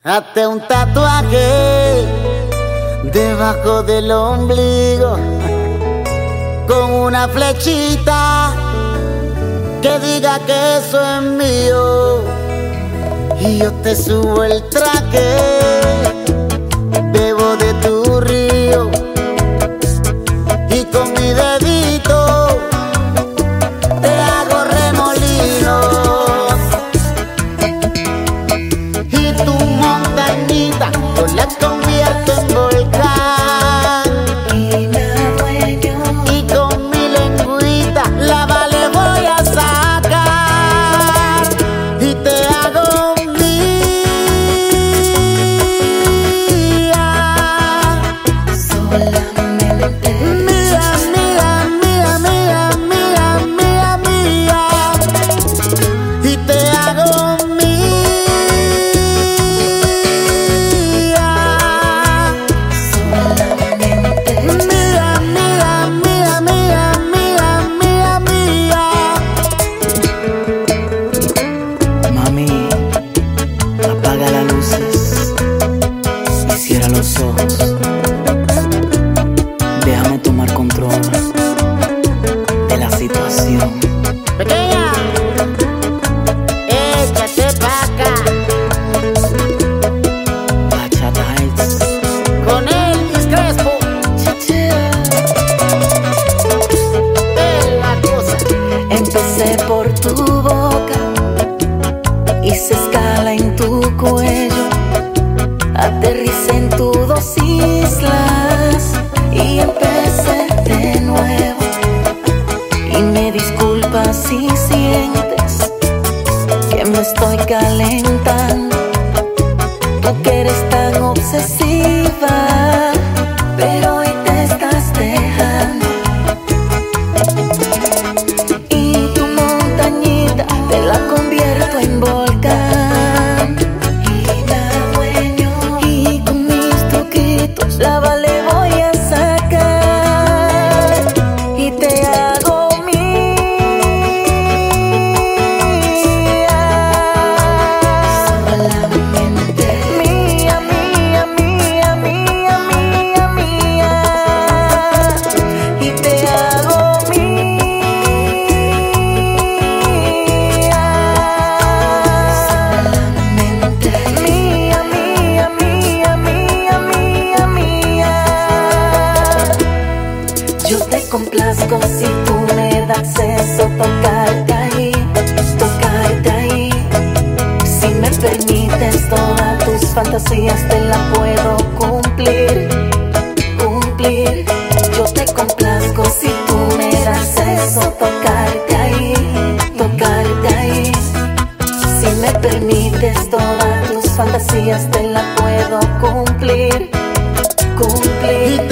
Hazte un tatuaje debajo del ombligo con una flechita que diga que eso es mío, y yo te subo el traje, bebo de tu río y con mi dedito te hago remolinos, y tu montañita yo la convierto en volcán, y me adueño, y con mi lengüita la vale voy a sacar y te hago mía, solamente mía, mía, mía, mía, mía, mía, mía, y te hago apaga las luces y cierra los ojos. Déjame tomar control de la situación. Pequeña, échate pa' acá Bachata Heights con Elvis Crespo. Es la cosa. Empecé por tu boca, hice escala en tu cuello, aterricé en tus dos islas y empecé de nuevo. Y me disculpas si sientes que me estoy calentando, tú que eres tan obsesiva, pero hoy te estás dejando. Y tu montañita te la convierto en volcán, y me adueño, y con mis truquitos la vale voy a sacar y te hago mía, solamente mía, mía, mía, mía, mía, mía, y te hago yo te complazco si tú me das eso, tocarte ahí, tocarte ahí. Si me permites todas tus fantasías te las puedo cumplir, cumplir. Yo te complazco si tú me das eso, tocarte ahí, tocarte ahí. Si me permites todas tus fantasías te las puedo cumplir, cumplir.